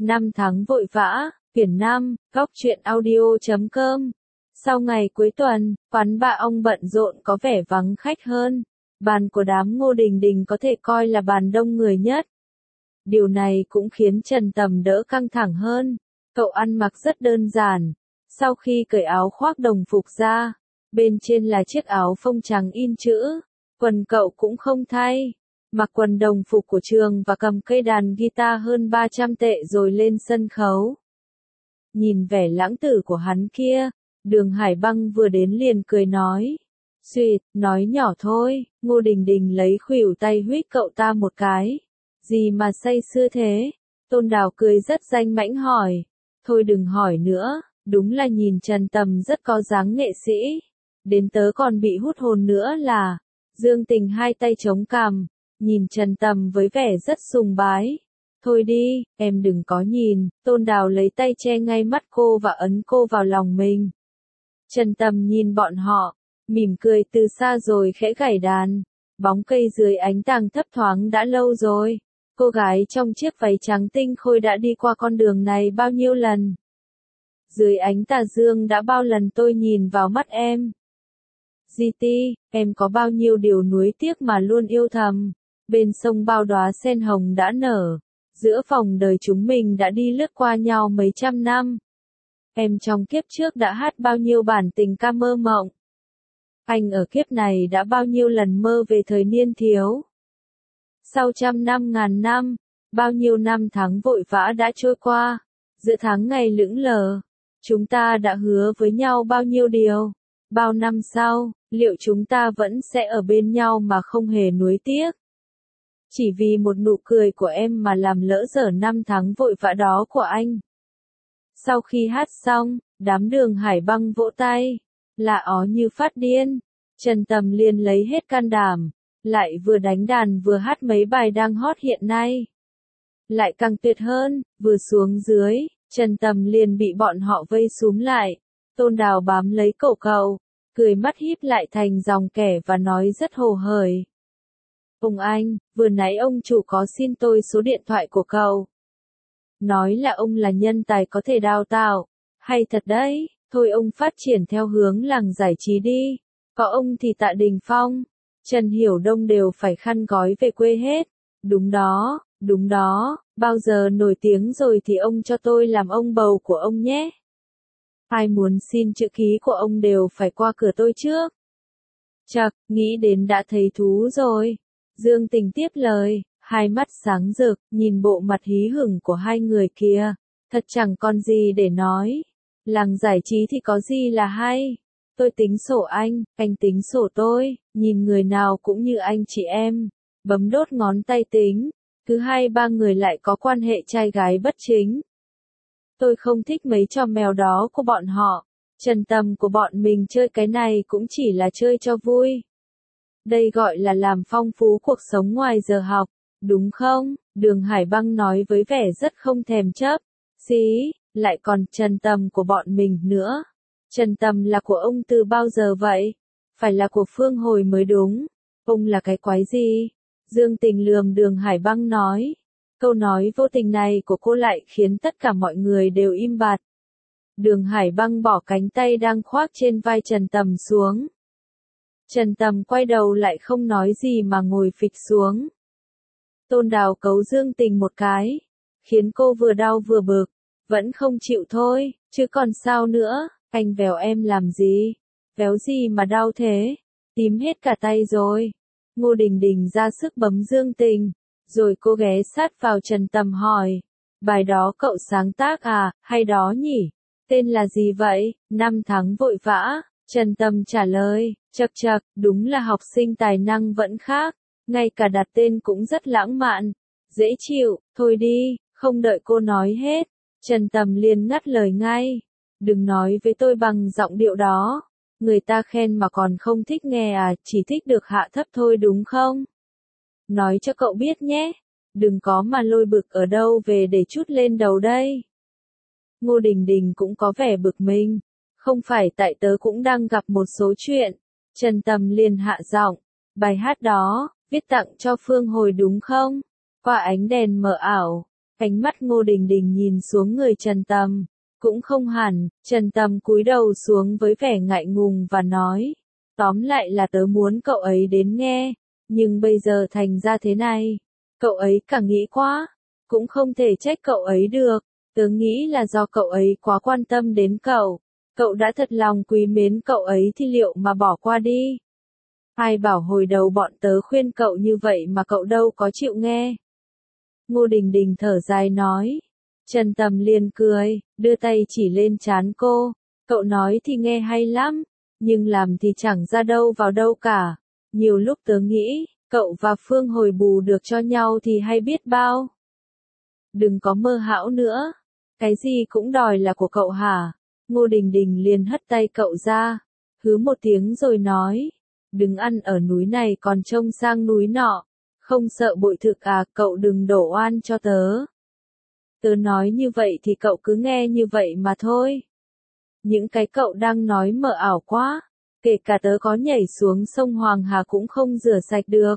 Năm tháng vội vã, quyển 5, góc truyện audio.com. Sau ngày cuối tuần, quán bà ong bận rộn có vẻ vắng khách hơn. Bàn của đám Ngô Đình Đình có thể coi là bàn đông người nhất. Điều này cũng khiến Trần Tầm đỡ căng thẳng hơn. Cậu ăn mặc rất đơn giản. Sau khi cởi áo khoác đồng phục ra, bên trên là chiếc áo phông trắng in chữ. Quần cậu cũng không thay. Mặc quần đồng phục của trường và cầm cây đàn guitar hơn 300 tệ rồi lên sân khấu. Nhìn vẻ lãng tử của hắn kia, Đường Hải Băng vừa đến liền cười nói. Xuyệt, nói nhỏ thôi. Ngô Đình Đình lấy khuỷu tay huých cậu ta một cái. Gì mà say sưa thế? Tôn Đào cười rất danh mãnh hỏi. Thôi đừng hỏi nữa, đúng là nhìn Trần Tầm rất có dáng nghệ sĩ. Đến tớ còn bị hút hồn nữa là. Dương Tình hai tay chống cằm, nhìn Trần Tầm với vẻ rất sùng bái. Thôi đi, em đừng có nhìn. Tôn Đào lấy tay che ngay mắt cô và ấn cô vào lòng mình. Trần Tầm nhìn bọn họ, mỉm cười từ xa rồi khẽ gảy đàn. Bóng cây dưới ánh tàng thấp thoáng đã lâu rồi. Cô gái trong chiếc váy trắng tinh khôi đã đi qua con đường này bao nhiêu lần. Dưới ánh tà dương đã bao lần tôi nhìn vào mắt em. GT, em có bao nhiêu điều nuối tiếc mà luôn yêu thầm. Bên sông bao đóa sen hồng đã nở. Giữa phòng đời chúng mình đã đi lướt qua nhau mấy trăm năm. Em trong kiếp trước đã hát bao nhiêu bản tình ca mơ mộng. Anh ở kiếp này đã bao nhiêu lần mơ về thời niên thiếu. Sau trăm năm ngàn năm, bao nhiêu năm tháng vội vã đã trôi qua. Giữa tháng ngày lững lờ, chúng ta đã hứa với nhau bao nhiêu điều. Bao năm sau, liệu chúng ta vẫn sẽ ở bên nhau mà không hề nuối tiếc? Chỉ vì một nụ cười của em mà làm lỡ dở năm tháng vội vã đó của anh. Sau khi hát xong, đám Đường Hải Băng vỗ tay, là ó như phát điên. Trần Tầm liền lấy hết can đảm, lại vừa đánh đàn vừa hát mấy bài đang hot hiện nay. Lại càng tuyệt hơn, vừa xuống dưới, Trần Tầm liền bị bọn họ vây súm lại. Tôn Đào bám lấy cổ cậu, cười mắt híp lại thành dòng kẻ và nói rất hồ hởi. Ông anh, vừa nãy ông chủ có xin tôi số điện thoại của cậu. Nói là ông là nhân tài có thể đào tạo. Hay thật đấy, thôi ông phát triển theo hướng làng giải trí đi. Có ông thì Tạ Đình Phong, Trần Hiểu Đông đều phải khăn gói về quê hết. Đúng đó, bao giờ nổi tiếng rồi thì ông cho tôi làm ông bầu của ông nhé. Ai muốn xin chữ ký của ông đều phải qua cửa tôi trước. Chậc, nghĩ đến đã thấy thú rồi. Dương Tình tiếp lời, hai mắt sáng rực, nhìn bộ mặt hí hửng của hai người kia. Thật chẳng còn gì để nói. Làng giải trí thì có gì là hay. Tôi tính sổ anh tính sổ tôi, nhìn người nào cũng như anh chị em. Bấm đốt ngón tay tính, cứ 2-3 người lại có quan hệ trai gái bất chính. Tôi không thích mấy trò mèo đó của bọn họ. Trần Tầm của bọn mình chơi cái này cũng chỉ là chơi cho vui. Đây gọi là làm phong phú cuộc sống ngoài giờ học, đúng không? Đường Hải Băng nói với vẻ rất không thèm chấp. Xí, lại còn Trần Tầm của bọn mình nữa. Trần Tầm là của ông từ bao giờ vậy? Phải là của Phương Hồi mới đúng. Ông là cái quái gì? Dương Tình lườm Đường Hải Băng nói. Câu nói vô tình này của cô lại khiến tất cả mọi người đều im bặt. Đường Hải Băng bỏ cánh tay đang khoác trên vai Trần Tầm xuống. Trần Tầm quay đầu lại không nói gì mà ngồi phịch xuống. Tôn Đào cấu Dương Tình một cái, khiến cô vừa đau vừa bực, vẫn không chịu thôi, chứ còn sao nữa, anh véo em làm gì, véo gì mà đau thế, tím hết cả tay rồi. Ngô Đình Đình ra sức bấm Dương Tình, rồi cô ghé sát vào Trần Tầm hỏi, bài đó cậu sáng tác à, hay đó nhỉ, tên là gì vậy, năm tháng vội vã. Trần Tầm trả lời, chậc, đúng là học sinh tài năng vẫn khác, ngay cả đặt tên cũng rất lãng mạn, dễ chịu, thôi đi, không đợi cô nói hết, Trần Tầm liền ngắt lời ngay, đừng nói với tôi bằng giọng điệu đó, người ta khen mà còn không thích nghe à, chỉ thích được hạ thấp thôi đúng không? Nói cho cậu biết nhé, đừng có mà lôi bực ở đâu về để trút lên đầu đây. Ngô Đình Đình cũng có vẻ bực mình. Không phải tại tớ cũng đang gặp một số chuyện. Trần Tầm liền hạ giọng. Bài hát đó, viết tặng cho Phương Hồi đúng không? Qua ánh đèn mờ ảo. Ánh mắt Ngô Đình Đình nhìn xuống người Trần Tầm. Cũng không hẳn, Trần Tầm cúi đầu xuống với vẻ ngại ngùng và nói. Tóm lại là tớ muốn cậu ấy đến nghe, nhưng bây giờ thành ra thế này. Cậu ấy càng nghĩ quá, cũng không thể trách cậu ấy được. Tớ nghĩ là do cậu ấy quá quan tâm đến cậu. Cậu đã thật lòng quý mến cậu ấy thì liệu mà bỏ qua đi. Ai bảo hồi đầu bọn tớ khuyên cậu như vậy mà cậu đâu có chịu nghe. Ngô Đình Đình thở dài nói. Trần Tầm liền cười, đưa tay chỉ lên trán cô. Cậu nói thì nghe hay lắm, nhưng làm thì chẳng ra đâu vào đâu cả. Nhiều lúc tớ nghĩ, cậu và Phương Hồi bù được cho nhau thì hay biết bao. Đừng có mơ hão nữa. Cái gì cũng đòi là của cậu hả? Ngô Đình Đình liền hất tay cậu ra. Hứ một tiếng rồi nói. Đừng ăn ở núi này còn trông sang núi nọ. Không sợ bội thực à, cậu đừng đổ oan cho tớ. Tớ nói như vậy thì cậu cứ nghe như vậy mà thôi. Những cái cậu đang nói mờ ảo quá. Kể cả tớ có nhảy xuống sông Hoàng Hà cũng không rửa sạch được.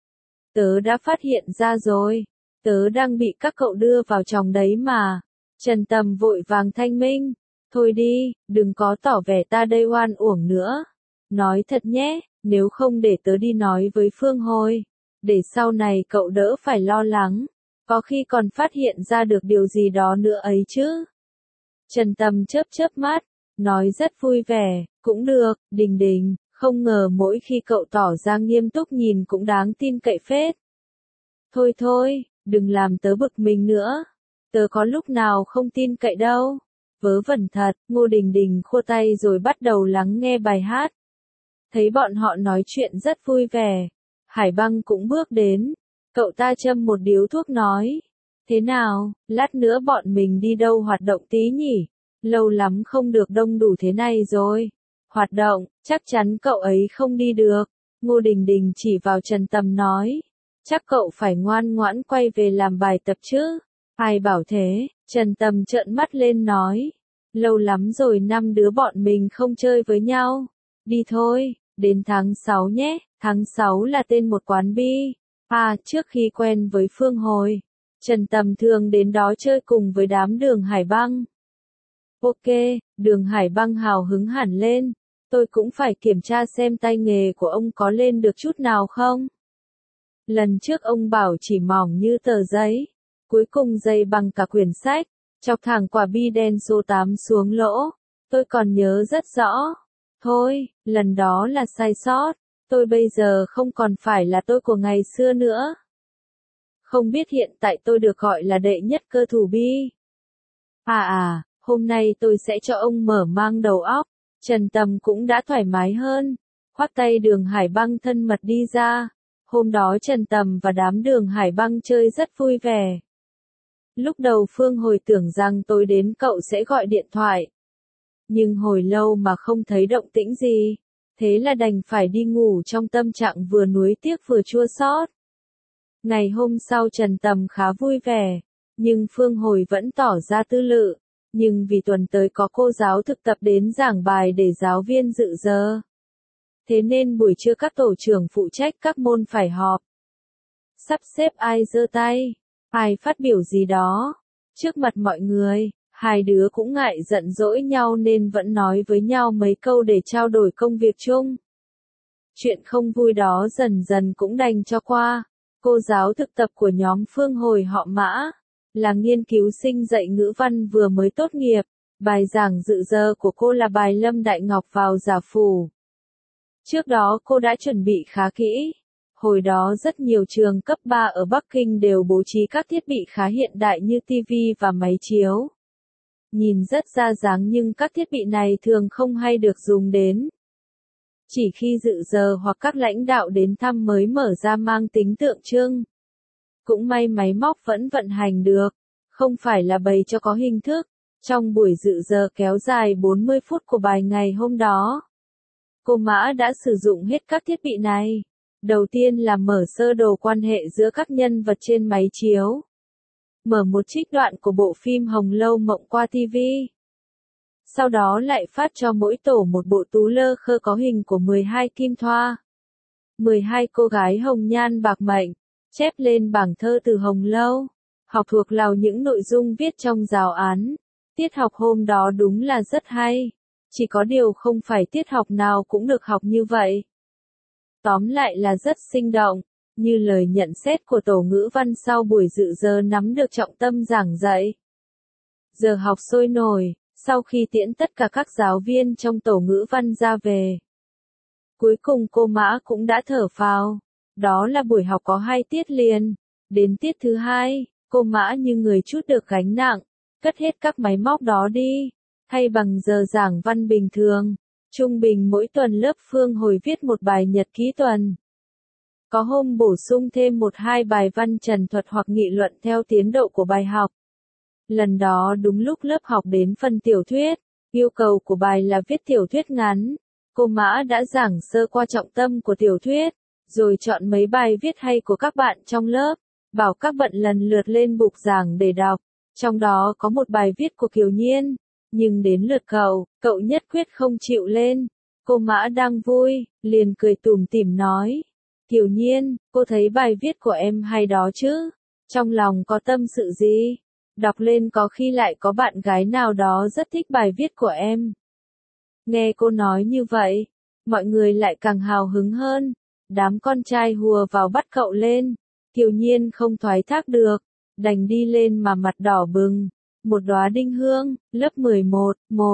Tớ đã phát hiện ra rồi. Tớ đang bị các cậu đưa vào trong đấy mà. Trần Tầm vội vàng thanh minh. Thôi đi, đừng có tỏ vẻ ta đây oan uổng nữa. Nói thật nhé, nếu không để tớ đi nói với Phương Hồi. Để sau này cậu đỡ phải lo lắng. Có khi còn phát hiện ra được điều gì đó nữa ấy chứ. Trần Tầm chớp chớp mắt. Nói rất vui vẻ. Cũng được, Đình Đình. Không ngờ mỗi khi cậu tỏ ra nghiêm túc nhìn cũng đáng tin cậy phết. Thôi thôi, đừng làm tớ bực mình nữa. Tớ có lúc nào không tin cậy đâu. Vớ vẩn thật, Ngô Đình Đình khua tay rồi bắt đầu lắng nghe bài hát. Thấy bọn họ nói chuyện rất vui vẻ. Hải Băng cũng bước đến. Cậu ta châm một điếu thuốc nói. Thế nào, lát nữa bọn mình đi đâu hoạt động tí nhỉ? Lâu lắm không được đông đủ thế này rồi. Hoạt động, chắc chắn cậu ấy không đi được. Ngô Đình Đình chỉ vào Trần Tầm nói. Chắc cậu phải ngoan ngoãn quay về làm bài tập chứ. Ai bảo thế, Trần Tầm trợn mắt lên nói. Lâu lắm rồi 5 đứa bọn mình không chơi với nhau. Đi thôi, đến tháng 6 nhé. Tháng 6 là tên một quán bi. À, trước khi quen với Phương Hồi, Trần Tầm thường đến đó chơi cùng với đám Đường Hải Băng. Ok, Đường Hải Băng hào hứng hẳn lên. Tôi cũng phải kiểm tra xem tay nghề của ông có lên được chút nào không. Lần trước ông bảo chỉ mỏng như tờ giấy. Cuối cùng dày bằng cả quyển sách. Chọc thẳng quả bi đen số 8 xuống lỗ. Tôi còn nhớ rất rõ. Thôi, lần đó là sai sót. Tôi bây giờ không còn phải là tôi của ngày xưa nữa. Không biết hiện tại tôi được gọi là đệ nhất cơ thủ bi. Hôm nay tôi sẽ cho ông mở mang đầu óc. Trần Tầm cũng đã thoải mái hơn. Khoác tay Đường Hải Băng thân mật đi ra. Hôm đó Trần Tầm và đám Đường Hải Băng chơi rất vui vẻ. Lúc đầu Phương Hồi tưởng rằng tôi đến cậu sẽ gọi điện thoại. Nhưng hồi lâu mà không thấy động tĩnh gì. Thế là đành phải đi ngủ trong tâm trạng vừa nuối tiếc vừa chua xót. Ngày hôm sau Trần Tầm khá vui vẻ. Nhưng Phương Hồi vẫn tỏ ra tư lự. Nhưng vì tuần tới có cô giáo thực tập đến giảng bài để giáo viên dự giờ. Thế nên buổi trưa các tổ trưởng phụ trách các môn phải họp. Sắp xếp ai giơ tay, ai phát biểu gì đó. Trước mặt mọi người, hai đứa cũng ngại giận dỗi nhau nên vẫn nói với nhau mấy câu để trao đổi công việc chung. Chuyện không vui đó dần dần cũng đành cho qua. Cô giáo thực tập của nhóm Phương Hồi họ Mã, là nghiên cứu sinh dạy ngữ văn vừa mới tốt nghiệp. Bài giảng dự giờ của cô là bài Lâm Đại Ngọc vào Giả Phủ. Trước đó cô đã chuẩn bị khá kỹ. Hồi đó rất nhiều trường cấp 3 ở Bắc Kinh đều bố trí các thiết bị khá hiện đại như TV và máy chiếu. Nhìn rất ra dáng nhưng các thiết bị này thường không hay được dùng đến. Chỉ khi dự giờ hoặc các lãnh đạo đến thăm mới mở ra mang tính tượng trưng. Cũng may máy móc vẫn vận hành được, không phải là bày cho có hình thức. Trong buổi dự giờ kéo dài 40 phút của bài ngày hôm đó, cô Mã đã sử dụng hết các thiết bị này. Đầu tiên là mở sơ đồ quan hệ giữa các nhân vật trên máy chiếu. Mở một trích đoạn của bộ phim Hồng Lâu Mộng qua TV. Sau đó lại phát cho mỗi tổ một bộ tú lơ khơ có hình của 12 kim thoa. 12 cô gái hồng nhan bạc mệnh, chép lên bảng thơ từ Hồng Lâu. học thuộc lòng những nội dung viết trong giáo án. Tiết học hôm đó đúng là rất hay. Chỉ có điều không phải tiết học nào cũng được học như vậy. Tóm lại là rất sinh động, như lời nhận xét của tổ ngữ văn sau buổi dự giờ nắm được trọng tâm giảng dạy. Giờ học sôi nổi, sau khi tiễn tất cả các giáo viên trong tổ ngữ văn ra về. Cuối cùng cô Mã cũng đã thở phào. Đó là buổi học có 2 tiết liền. Đến tiết thứ 2, cô Mã như người trút được gánh nặng, cất hết các máy móc đó đi. Thay bằng giờ giảng văn bình thường, trung bình mỗi tuần lớp Phương Hồi viết một bài nhật ký tuần. Có hôm bổ sung thêm 1-2 bài văn trần thuật hoặc nghị luận theo tiến độ của bài học. Lần đó đúng lúc lớp học đến phần tiểu thuyết, yêu cầu của bài là viết tiểu thuyết ngắn. Cô Mã đã giảng sơ qua trọng tâm của tiểu thuyết, rồi chọn mấy bài viết hay của các bạn trong lớp, bảo các bạn lần lượt lên bục giảng để đọc. Trong đó có một bài viết của Kiều Nhiên, nhưng đến lượt cậu nhất quyết không chịu lên. Cô Mã đang vui, liền cười tủm tỉm nói: Kiều Nhiên, cô thấy bài viết của em hay đó chứ? Trong lòng có tâm sự gì? Đọc lên có khi lại có bạn gái nào đó rất thích bài viết của em. Nghe cô nói như vậy, mọi người lại càng hào hứng hơn. Đám con trai hùa vào bắt cậu lên. Kiều Nhiên không thoái thác được, đành đi lên mà mặt đỏ bừng. Một đóa đinh hương, lớp 11,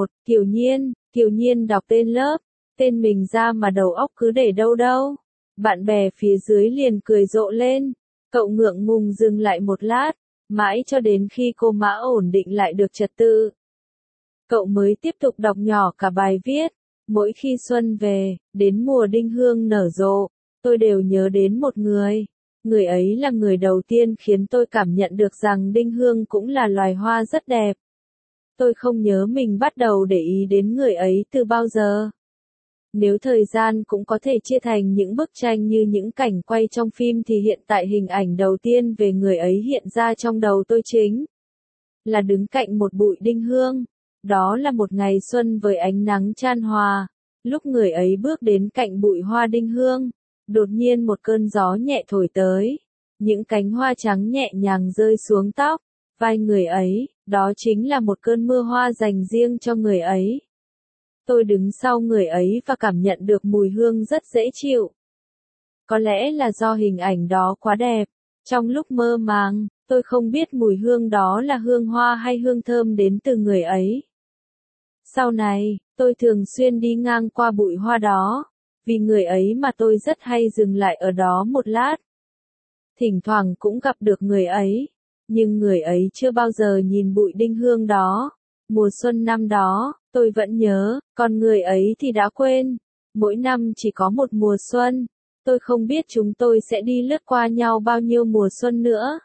Kiều Nhiên đọc tên lớp, tên mình ra mà đầu óc cứ để đâu. Bạn bè phía dưới liền cười rộ lên. Cậu ngượng ngùng dừng lại một lát, mãi cho đến khi cô Mã ổn định lại được trật tự. Cậu mới tiếp tục đọc nhỏ cả bài viết. Mỗi khi xuân về, đến mùa đinh hương nở rộ, tôi đều nhớ đến một người. Người ấy là người đầu tiên khiến tôi cảm nhận được rằng đinh hương cũng là loài hoa rất đẹp. Tôi không nhớ mình bắt đầu để ý đến người ấy từ bao giờ. Nếu thời gian cũng có thể chia thành những bức tranh như những cảnh quay trong phim thì hiện tại hình ảnh đầu tiên về người ấy hiện ra trong đầu tôi chính là đứng cạnh một bụi đinh hương. Đó là một ngày xuân với ánh nắng chan hòa. Lúc người ấy bước đến cạnh bụi hoa đinh hương, đột nhiên một cơn gió nhẹ thổi tới. Những cánh hoa trắng nhẹ nhàng rơi xuống tóc, vai người ấy, đó chính là một cơn mưa hoa dành riêng cho người ấy. Tôi đứng sau người ấy và cảm nhận được mùi hương rất dễ chịu. Có lẽ là do hình ảnh đó quá đẹp. Trong lúc mơ màng, tôi không biết mùi hương đó là hương hoa hay hương thơm đến từ người ấy. Sau này, tôi thường xuyên đi ngang qua bụi hoa đó. Vì người ấy mà tôi rất hay dừng lại ở đó một lát. Thỉnh thoảng cũng gặp được người ấy. Nhưng người ấy chưa bao giờ nhìn bụi đinh hương đó. Mùa xuân năm đó, tôi vẫn nhớ, còn người ấy thì đã quên. Mỗi năm chỉ có một mùa xuân. Tôi không biết chúng tôi sẽ đi lướt qua nhau bao nhiêu mùa xuân nữa.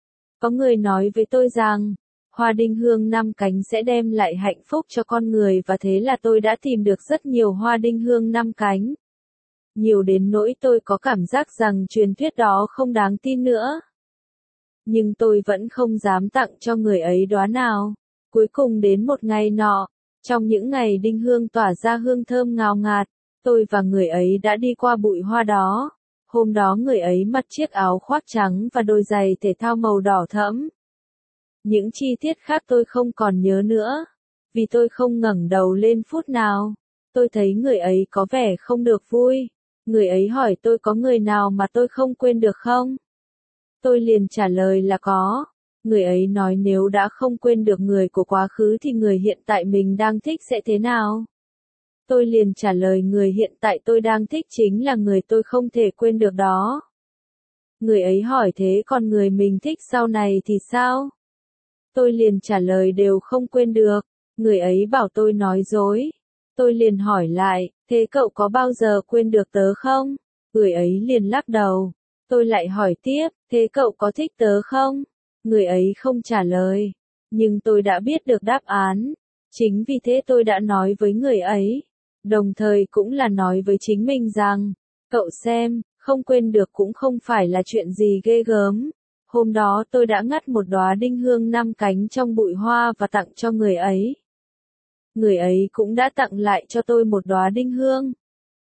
Có người nói với tôi rằng, hoa đinh hương 5 cánh sẽ đem lại hạnh phúc cho con người và thế là tôi đã tìm được rất nhiều hoa đinh hương 5 cánh. Nhiều đến nỗi tôi có cảm giác rằng truyền thuyết đó không đáng tin nữa. Nhưng tôi vẫn không dám tặng cho người ấy đóa nào. Cuối cùng đến một ngày nọ, trong những ngày đinh hương tỏa ra hương thơm ngào ngạt, tôi và người ấy đã đi qua bụi hoa đó. Hôm đó người ấy mặc chiếc áo khoác trắng và đôi giày thể thao màu đỏ thẫm. Những chi tiết khác tôi không còn nhớ nữa, vì tôi không ngẩng đầu lên phút nào. Tôi thấy người ấy có vẻ không được vui. Người ấy hỏi tôi có người nào mà tôi không quên được không? Tôi liền trả lời là có. Người ấy nói nếu đã không quên được người của quá khứ thì người hiện tại mình đang thích sẽ thế nào? Tôi liền trả lời người hiện tại tôi đang thích chính là người tôi không thể quên được đó. Người ấy hỏi thế còn người mình thích sau này thì sao? Tôi liền trả lời đều không quên được. Người ấy bảo tôi nói dối. Tôi liền hỏi lại, thế cậu có bao giờ quên được tớ không? Người ấy liền lắc đầu. Tôi lại hỏi tiếp, thế cậu có thích tớ không? Người ấy không trả lời. Nhưng tôi đã biết được đáp án. Chính vì thế tôi đã nói với người ấy. Đồng thời cũng là nói với chính mình rằng, cậu xem, không quên được cũng không phải là chuyện gì ghê gớm. Hôm đó tôi đã ngắt một đóa đinh hương 5 cánh trong bụi hoa và tặng cho người ấy. Người ấy cũng đã tặng lại cho tôi một đóa đinh hương.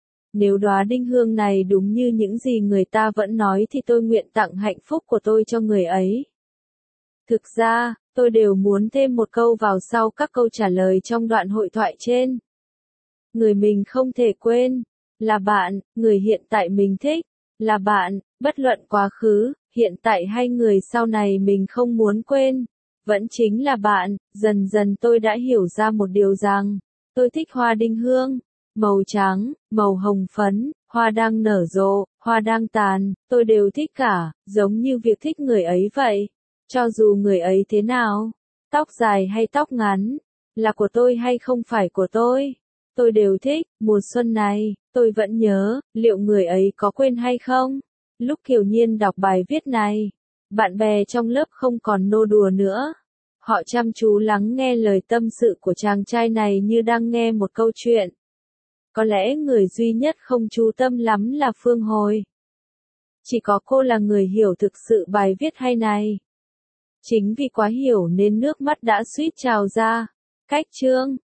Nếu đóa đinh hương này đúng như những gì người ta vẫn nói thì tôi nguyện tặng hạnh phúc của tôi cho người ấy. Thực ra, tôi đều muốn thêm một câu vào sau các câu trả lời trong đoạn hội thoại trên. Người mình không thể quên, là bạn, người hiện tại mình thích, là bạn, bất luận quá khứ, hiện tại hay người sau này mình không muốn quên, vẫn chính là bạn. Dần dần tôi đã hiểu ra một điều rằng, tôi thích hoa đinh hương, màu trắng, màu hồng phấn, hoa đang nở rộ, hoa đang tàn, tôi đều thích cả, giống như việc thích người ấy vậy. Cho dù người ấy thế nào, tóc dài hay tóc ngắn, là của tôi hay không phải của tôi đều thích. Mùa xuân này, tôi vẫn nhớ, liệu người ấy có quên hay không? Lúc Kiều Nhiên đọc bài viết này, bạn bè trong lớp không còn nô đùa nữa. Họ chăm chú lắng nghe lời tâm sự của chàng trai này như đang nghe một câu chuyện. Có lẽ người duy nhất không chú tâm lắm là Phương Hồi. Chỉ có cô là người hiểu thực sự bài viết hay này. Chính vì quá hiểu nên nước mắt đã suýt trào ra. Cách chương